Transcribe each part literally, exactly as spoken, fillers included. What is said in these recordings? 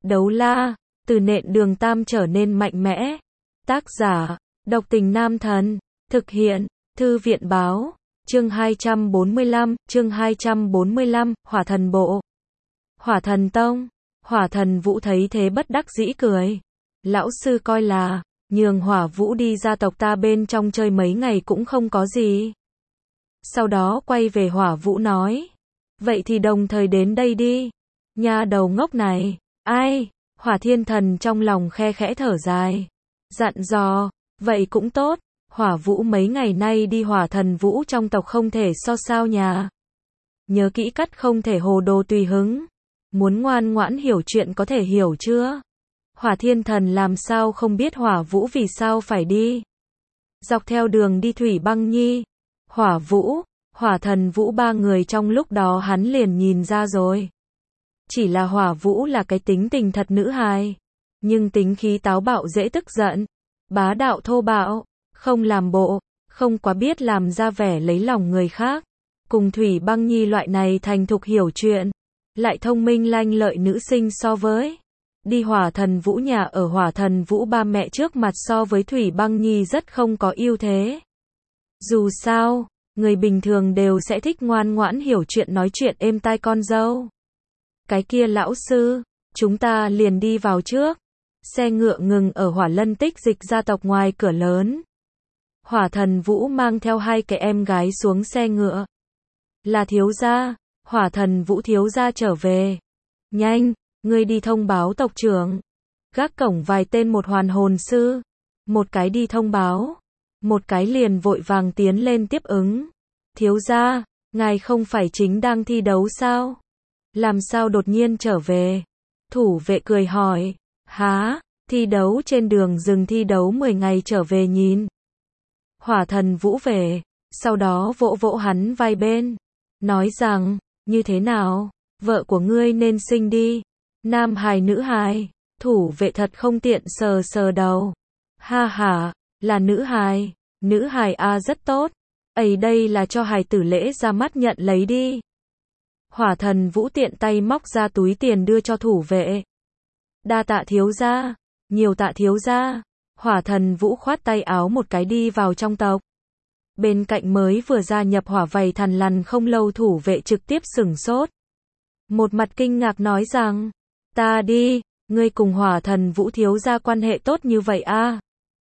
Đấu la, từ nện đường tam trở nên mạnh mẽ. Tác giả, độc tình nam thần. Thực hiện, thư viện báo. Chương hai trăm bốn mươi lăm, chương hai trăm bốn mươi lăm, Hỏa thần bộ. Hỏa thần tông. Hỏa thần Vũ thấy thế bất đắc dĩ cười. Lão sư coi là, nhường Hỏa Vũ đi gia tộc ta bên trong chơi mấy ngày cũng không có gì. Sau đó quay về Hỏa Vũ nói. Vậy thì đồng thời đến đây đi. Nha đầu ngốc này. Ai? Hỏa thiên thần trong lòng khe khẽ thở dài. Dặn dò. Vậy cũng tốt. Hỏa Vũ mấy ngày nay đi Hỏa thần Vũ trong tộc không thể so sao nhà. Nhớ kỹ cắt không thể hồ đồ tùy hứng. Muốn ngoan ngoãn hiểu chuyện có thể hiểu chưa? Hỏa thiên thần làm sao không biết Hỏa Vũ vì sao phải đi. Dọc theo đường đi Thủy Băng Nhi, Hỏa Vũ, Hỏa thần Vũ ba người trong lúc đó hắn liền nhìn ra rồi. Chỉ là Hỏa Vũ là cái tính tình thật nữ hài. Nhưng tính khí táo bạo dễ tức giận. Bá đạo thô bạo, không làm bộ, không quá biết làm ra vẻ lấy lòng người khác. Cùng Thủy Băng Nhi loại này thành thục hiểu chuyện, lại thông minh lanh lợi nữ sinh so với. Đi Hỏa thần Vũ nhà ở Hỏa thần Vũ ba mẹ trước mặt so với Thủy Băng Nhi rất không có ưu thế. Dù sao, người bình thường đều sẽ thích ngoan ngoãn hiểu chuyện nói chuyện êm tai con dâu. Cái kia lão sư, chúng ta liền đi vào trước. Xe ngựa ngừng ở Hỏa Lân Tích Dịch gia tộc ngoài cửa lớn. Hỏa thần Vũ mang theo hai cái em gái xuống xe ngựa. Là thiếu gia, Hỏa thần Vũ thiếu gia trở về. Nhanh, ngươi đi thông báo tộc trưởng. Gác cổng vài tên một hoàn hồn sư. Một cái đi thông báo. Một cái liền vội vàng tiến lên tiếp ứng. Thiếu gia, ngài không phải chính đang thi đấu sao? Làm sao đột nhiên trở về? Thủ vệ cười hỏi. Há, thi đấu trên đường dừng thi đấu mười ngày trở về nhìn. Hỏa thần Vũ về, sau đó vỗ vỗ hắn vai bên. Nói rằng, như thế nào, vợ của ngươi nên sinh đi. Nam hài nữ hài, thủ vệ thật không tiện sờ sờ đầu. Ha ha, là nữ hài, nữ hài a rất tốt. Ấy đây là cho hài tử lễ ra mắt nhận lấy đi. Hỏa thần Vũ tiện tay móc ra túi tiền đưa cho thủ vệ. Đa tạ thiếu gia, nhiều tạ thiếu gia. Hỏa thần Vũ khoát tay áo một cái đi vào trong tộc. Bên cạnh mới vừa gia nhập Hỏa Vầy Thằn Lằn không lâu thủ vệ trực tiếp sửng sốt. Một mặt kinh ngạc nói rằng, ta đi, ngươi cùng Hỏa thần Vũ thiếu gia quan hệ tốt như vậy a? À?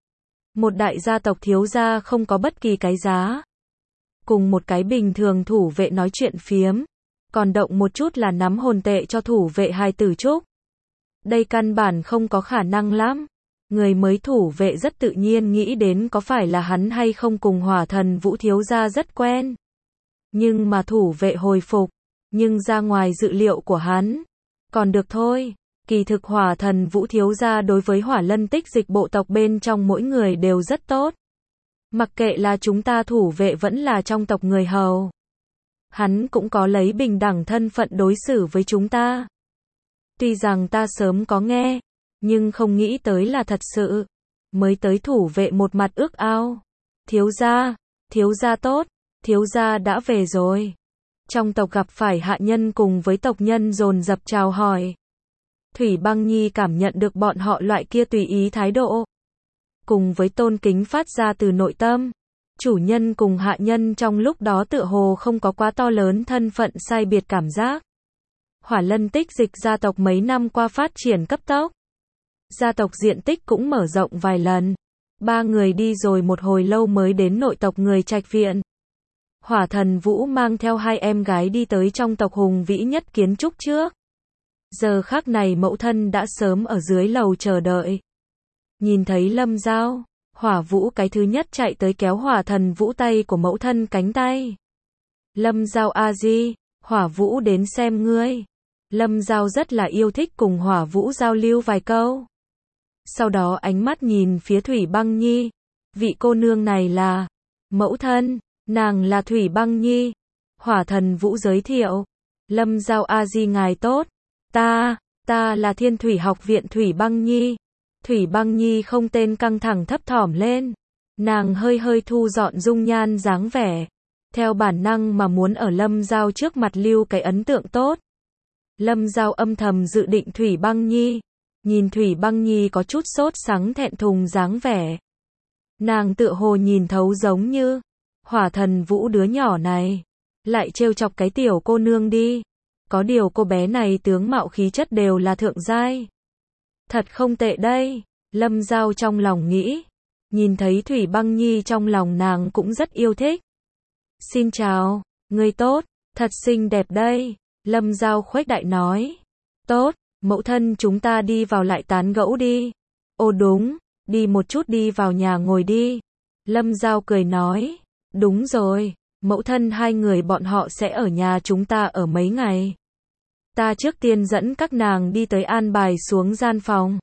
Một đại gia tộc thiếu gia không có bất kỳ cái giá. Cùng một cái bình thường thủ vệ nói chuyện phiếm, còn động một chút là nắm hồn tệ cho thủ vệ hài tử chúc. Đây căn bản không có khả năng lắm. Người mới thủ vệ rất tự nhiên nghĩ đến có phải là hắn hay không cùng Hỏa thần Vũ thiếu gia rất quen. Nhưng mà thủ vệ hồi phục, nhưng ra ngoài dự liệu của hắn. Còn được thôi, kỳ thực Hỏa thần Vũ thiếu gia đối với Hỏa Lân Tích Dịch bộ tộc bên trong mỗi người đều rất tốt. Mặc kệ là chúng ta thủ vệ vẫn là trong tộc người hầu. Hắn cũng có lấy bình đẳng thân phận đối xử với chúng ta. Tuy rằng ta sớm có nghe, nhưng không nghĩ tới là thật sự. Mới tới thủ vệ một mặt ước ao. Thiếu gia, thiếu gia tốt, thiếu gia đã về rồi. Trong tộc gặp phải hạ nhân cùng với tộc nhân dồn dập chào hỏi. Thủy Băng Nhi cảm nhận được bọn họ loại kia tùy ý thái độ. Cùng với tôn kính phát ra từ nội tâm. Chủ nhân cùng hạ nhân trong lúc đó tựa hồ không có quá to lớn thân phận sai biệt cảm giác. Hỏa Lân Tích Dịch gia tộc mấy năm qua phát triển cấp tốc. Gia tộc diện tích cũng mở rộng vài lần. Ba người đi rồi một hồi lâu mới đến nội tộc người Trạch Viện. Hỏa thần Vũ mang theo hai em gái đi tới trong tộc hùng vĩ nhất kiến trúc trước. Giờ khắc này mẫu thân đã sớm ở dưới lầu chờ đợi. Nhìn thấy Lâm Giao, Hỏa Vũ cái thứ nhất chạy tới kéo Hỏa thần Vũ tay của mẫu thân cánh tay. Lâm Giao a di, Hỏa Vũ đến xem ngươi. Lâm Giao rất là yêu thích cùng Hỏa Vũ giao lưu vài câu. Sau đó ánh mắt nhìn phía Thủy Băng Nhi. Vị cô nương này là mẫu thân, nàng là Thủy Băng Nhi. Hỏa thần Vũ giới thiệu. Lâm Giao a di ngài tốt. Ta, ta là Thiên Thủy học viện Thủy Băng Nhi. Thủy Băng Nhi không tên căng thẳng thấp thỏm lên. Nàng hơi hơi thu dọn dung nhan dáng vẻ. Theo bản năng mà muốn ở Lâm Giao trước mặt lưu cái ấn tượng tốt. Lâm Giao âm thầm dự định Thủy Băng Nhi. Nhìn Thủy Băng Nhi có chút sốt sắng thẹn thùng dáng vẻ. Nàng tựa hồ nhìn thấu giống như Hỏa Thần Vũ đứa nhỏ này, lại trêu chọc cái tiểu cô nương đi. Có điều cô bé này tướng mạo khí chất đều là thượng giai. Thật không tệ đây, Lâm Giao trong lòng nghĩ. Nhìn thấy Thủy Băng Nhi trong lòng nàng cũng rất yêu thích. Xin chào, người tốt, thật xinh đẹp đây, Lâm Giao khuếch đại nói. Tốt, mẫu thân chúng ta đi vào lại tán gẫu đi. Ồ đúng, đi một chút đi vào nhà ngồi đi. Lâm Giao cười nói, đúng rồi, mẫu thân hai người bọn họ sẽ ở nhà chúng ta ở mấy ngày. Ta trước tiên dẫn các nàng đi tới an bài xuống gian phòng.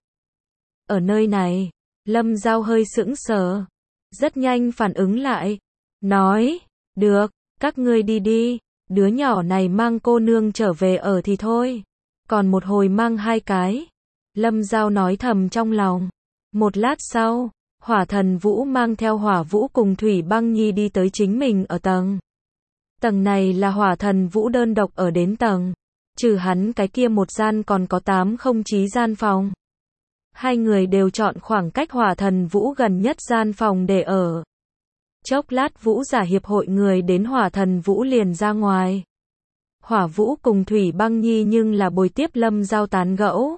Ở nơi này, Lâm Giao hơi sững sờ, rất nhanh phản ứng lại, nói, được, các ngươi đi đi, đứa nhỏ này mang cô nương trở về ở thì thôi, còn một hồi mang hai cái. Lâm Giao nói thầm trong lòng. Một lát sau, Hỏa Thần Vũ mang theo Hỏa Vũ cùng Thủy Băng Nhi đi tới chính mình ở tầng. Tầng này là Hỏa Thần Vũ đơn độc ở đến tầng, trừ hắn cái kia một gian còn có tám không chí gian phòng. Hai người đều chọn khoảng cách Hỏa Thần Vũ gần nhất gian phòng để ở. Chốc lát Vũ giả hiệp hội người đến Hỏa Thần Vũ liền ra ngoài. Hỏa Vũ cùng Thủy Băng Nhi nhưng là bồi tiếp Lâm Giao tán gẫu.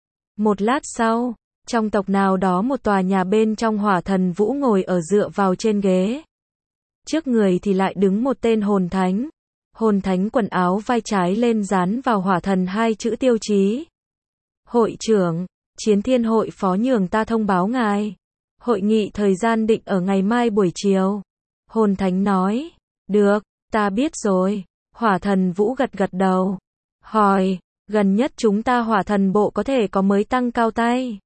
Một lát sau, trong tộc nào đó một tòa nhà bên trong Hỏa Thần Vũ ngồi ở dựa vào trên ghế. Trước người thì lại đứng một tên hồn thánh. Hồn thánh quần áo vai trái lên dán vào Hỏa Thần hai chữ tiêu chí. Hội trưởng, Chiến Thiên hội phó nhường ta thông báo ngài. Hội nghị thời gian định ở ngày mai buổi chiều. Hồn thánh nói, được, ta biết rồi. Hỏa Thần Vũ gật gật đầu. Hỏi, gần nhất chúng ta Hỏa Thần bộ có thể có mới tăng cao tay.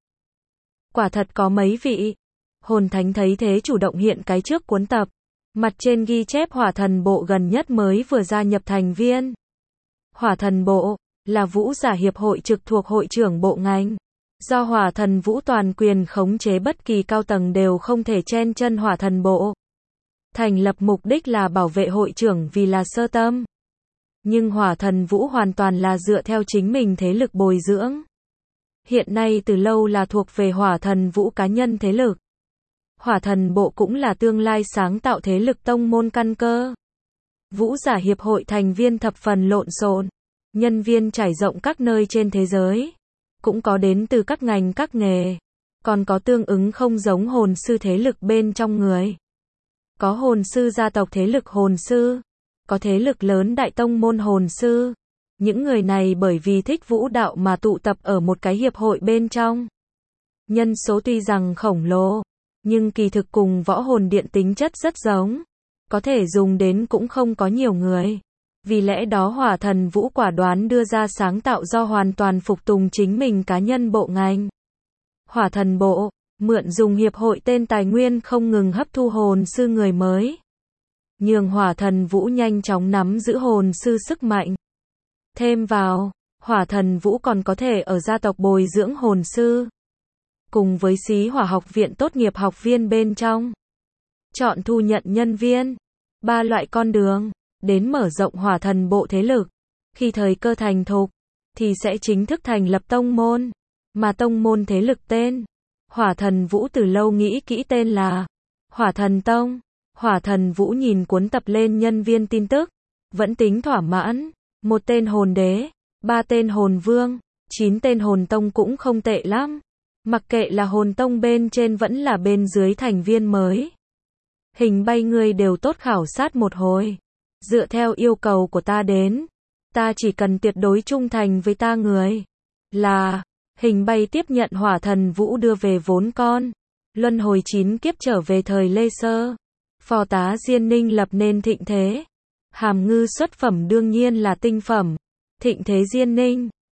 Quả thật có mấy vị. Hồn thánh thấy thế chủ động hiện cái trước cuốn tập. Mặt trên ghi chép Hỏa Thần bộ gần nhất mới vừa gia nhập thành viên. Hỏa Thần bộ là Vũ giả hiệp hội trực thuộc hội trưởng bộ ngành. Do Hỏa Thần Vũ toàn quyền khống chế, bất kỳ cao tầng đều không thể chen chân Hỏa Thần bộ. Thành lập mục đích là bảo vệ hội trưởng vì là sơ tâm. Nhưng Hỏa Thần Vũ hoàn toàn là dựa theo chính mình thế lực bồi dưỡng. Hiện nay từ lâu là thuộc về Hỏa Thần Vũ cá nhân thế lực. Hỏa Thần bộ cũng là tương lai sáng tạo thế lực tông môn căn cơ. Vũ giả hiệp hội thành viên thập phần lộn xộn, nhân viên trải rộng các nơi trên thế giới, cũng có đến từ các ngành các nghề, còn có tương ứng không giống hồn sư thế lực bên trong người. Có hồn sư gia tộc thế lực hồn sư, có thế lực lớn đại tông môn hồn sư. Những người này bởi vì thích vũ đạo mà tụ tập ở một cái hiệp hội bên trong. Nhân số tuy rằng khổng lồ, nhưng kỳ thực cùng võ hồn điện tính chất rất giống, có thể dùng đến cũng không có nhiều người. Vì lẽ đó Hỏa Thần Vũ quả đoán đưa ra sáng tạo do hoàn toàn phục tùng chính mình cá nhân bộ ngành. Hỏa Thần bộ, mượn dùng hiệp hội tên tài nguyên không ngừng hấp thu hồn sư người mới. Nhường Hỏa Thần Vũ nhanh chóng nắm giữ hồn sư sức mạnh. Thêm vào, Hỏa Thần Vũ còn có thể ở gia tộc bồi dưỡng hồn sư. Cùng với Xí Hỏa học viện tốt nghiệp học viên bên trong. Chọn thu nhận nhân viên. Ba loại con đường, đến mở rộng Hỏa Thần bộ thế lực. Khi thời cơ thành thục, thì sẽ chính thức thành lập tông môn. Mà tông môn thế lực tên, Hỏa Thần Vũ từ lâu nghĩ kỹ tên là Hỏa Thần Tông. Hỏa Thần Vũ nhìn cuốn tập lên nhân viên tin tức, vẫn tính thỏa mãn. Một tên hồn đế, ba tên hồn vương, chín tên hồn tông cũng không tệ lắm. Mặc kệ là hồn tông bên trên vẫn là bên dưới thành viên mới. Hình bay người đều tốt khảo sát một hồi. Dựa theo yêu cầu của ta đến, ta chỉ cần tuyệt đối trung thành với ta người. Là, hình bay tiếp nhận Hỏa Thần Vũ đưa về vốn con. Luân hồi chín kiếp trở về thời Lê Sơ. Phò tá Diên Ninh lập nên thịnh thế. Hàm ngư xuất phẩm đương nhiên là tinh phẩm. Thịnh thế Diên Ninh,